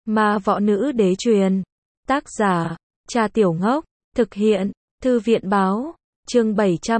Ma võ nữ đế truyền. Tác giả, Cha Tiểu Ngốc. Thực hiện, Thư viện báo. Chương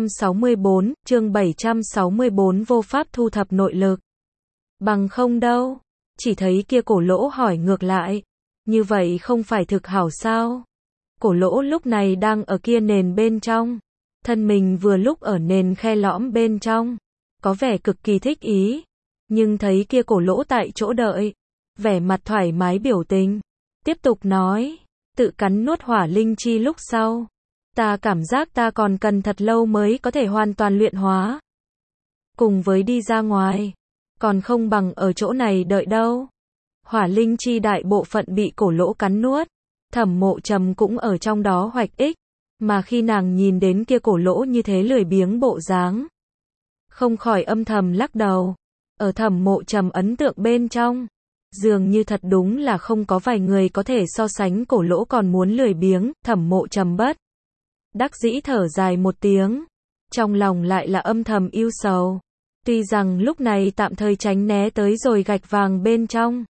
764 vô pháp thu thập nội lực. Bằng không đâu. Chỉ thấy kia cổ lỗ hỏi ngược lại. Như vậy không phải thực hảo sao? Cổ lỗ lúc này đang ở kia nền bên trong. Thân mình vừa lúc ở nền khe lõm bên trong. Có vẻ cực kỳ thích ý. Nhưng thấy kia cổ lỗ tại chỗ đợi. Vẻ mặt thoải mái biểu tình. Tiếp tục nói. Tự cắn nuốt hỏa linh chi lúc sau. Ta cảm giác ta còn cần thật lâu mới có thể hoàn toàn luyện hóa. Cùng với đi ra ngoài. Còn không bằng ở chỗ này đợi đâu. Hỏa linh chi đại bộ phận bị cổ lỗ cắn nuốt. Thẩm Mộ Trầm cũng ở trong đó hoạch ích. Mà khi nàng nhìn đến kia cổ lỗ như thế lười biếng bộ dáng. Không khỏi âm thầm lắc đầu. Ở Thẩm Mộ Trầm ấn tượng bên trong. Dường như thật đúng là không có vài người có thể so sánh cổ lỗ còn muốn lười biếng. Thẩm Mộ Trầm bất đắc dĩ thở dài một tiếng. Trong lòng lại là âm thầm ưu sầu. Tuy rằng lúc này tạm thời tránh né tới rồi gạch vàng bên trong.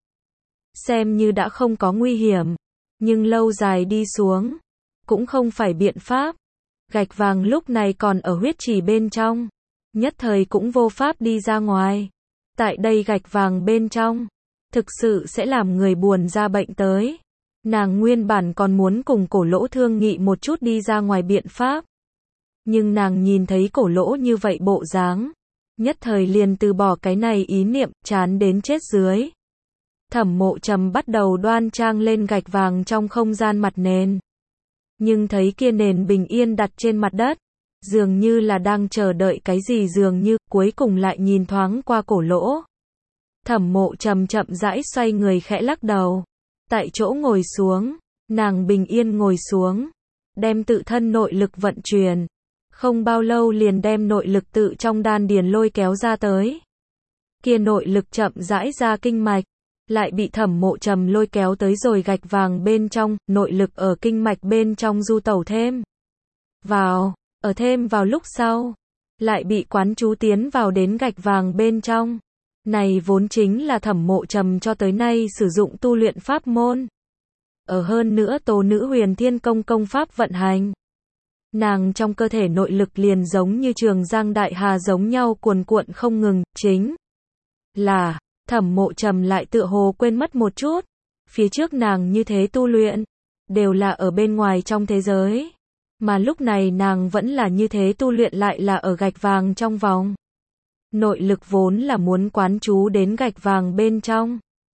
Xem như đã không có nguy hiểm. Nhưng lâu dài đi xuống. Cũng không phải biện pháp. Gạch vàng lúc này còn ở huyết trì bên trong. Nhất thời cũng vô pháp đi ra ngoài. Tại đây gạch vàng bên trong. Thực sự sẽ làm người buồn ra bệnh tới. Nàng nguyên bản còn muốn cùng cổ lỗ thương nghị một chút đi ra ngoài biện pháp. Nhưng nàng nhìn thấy cổ lỗ như vậy bộ dáng. Nhất thời liền từ bỏ cái này ý niệm, chán đến chết dưới. Thẩm Mộ Trầm bắt đầu đoan trang lên gạch vàng trong không gian mặt nền. Nhưng thấy kia nền bình yên đặt trên mặt đất. Dường như là đang chờ đợi cái gì dường như, cuối cùng lại nhìn thoáng qua cổ lỗ. Thẩm Mộ Trầm chậm rãi xoay người khẽ lắc đầu. Tại chỗ ngồi xuống, nàng bình yên ngồi xuống. Đem tự thân nội lực vận chuyển. Không bao lâu liền đem nội lực tự trong đan điền lôi kéo ra tới. Kia nội lực chậm rãi ra kinh mạch. Lại bị Thẩm Mộ Trầm lôi kéo tới rồi gạch vàng bên trong. Nội lực ở kinh mạch bên trong du tẩu thêm vào. Ở thêm vào lúc sau. Lại bị quán chú tiến vào đến gạch vàng bên trong. Này vốn chính là Thẩm Mộ Trầm cho tới nay sử dụng tu luyện pháp môn. Ở hơn nữa Tố Nữ Huyền Thiên Công công pháp vận hành. Nàng trong cơ thể nội lực liền giống như trường giang đại hà giống nhau cuồn cuộn không ngừng, chính là Thẩm Mộ Trầm lại tựa hồ quên mất một chút. Phía trước nàng như thế tu luyện, đều là ở bên ngoài trong thế giới. Mà lúc này nàng vẫn là như thế tu luyện lại là ở gạch vàng trong vòng. Nội lực vốn là muốn quán chú đến gạch vàng bên trong.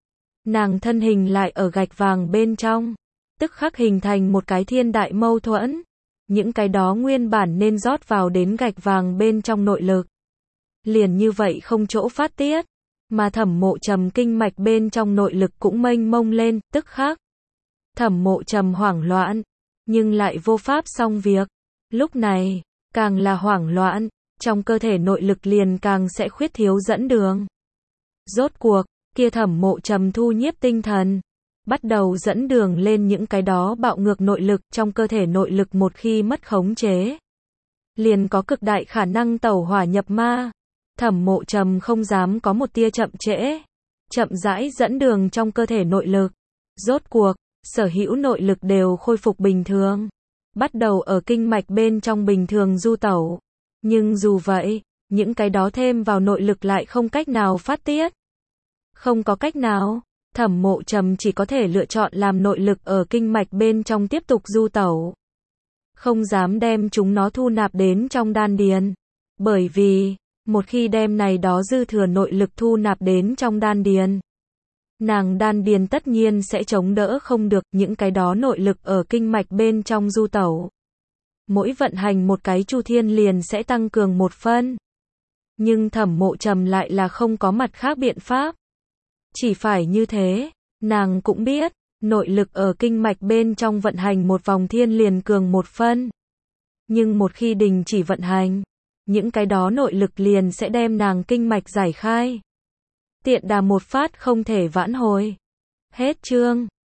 Nàng thân hình lại ở gạch vàng bên trong. Tức khắc hình thành một cái thiên đại mâu thuẫn. Những cái đó nguyên bản nên rót vào đến gạch vàng bên trong nội lực. Liền như vậy không chỗ phát tiết. Mà Thẩm Mộ Trầm kinh mạch bên trong nội lực cũng mênh mông lên, tức khắc. Thẩm Mộ Trầm hoảng loạn. Nhưng lại vô pháp xong việc. Lúc này, càng là hoảng loạn. Trong cơ thể nội lực liền càng sẽ khuyết thiếu dẫn đường. Rốt cuộc, kia Thẩm Mộ Trầm thu nhiếp tinh thần. Bắt đầu dẫn đường lên những cái đó bạo ngược nội lực. Trong cơ thể nội lực một khi mất khống chế. Liền có cực đại khả năng tẩu hỏa nhập ma. Thẩm Mộ Trầm không dám có một tia chậm trễ. Chậm rãi dẫn đường trong cơ thể nội lực. Rốt cuộc, sở hữu nội lực đều khôi phục bình thường. Bắt đầu ở kinh mạch bên trong bình thường du tẩu. Nhưng dù vậy, những cái đó thêm vào nội lực lại không cách nào phát tiết. Không có cách nào, Thẩm Mộ Trầm chỉ có thể lựa chọn làm nội lực ở kinh mạch bên trong tiếp tục du tẩu. Không dám đem chúng nó thu nạp đến trong đan điền. Bởi vì, một khi đem này đó dư thừa nội lực thu nạp đến trong đan điền. Nàng đan điền tất nhiên sẽ chống đỡ không được những cái đó nội lực ở kinh mạch bên trong du tẩu. Mỗi vận hành một cái chu thiên liền sẽ tăng cường một phân. Nhưng Thẩm Mộ Trầm lại là không có mặt khác biện pháp. Chỉ phải như thế, nàng cũng biết, nội lực ở kinh mạch bên trong vận hành một vòng thiên liền cường một phân. Nhưng một khi đình chỉ vận hành, những cái đó nội lực liền sẽ đem nàng kinh mạch giải khai. Tiện đà một phát không thể vãn hồi. Hết chương.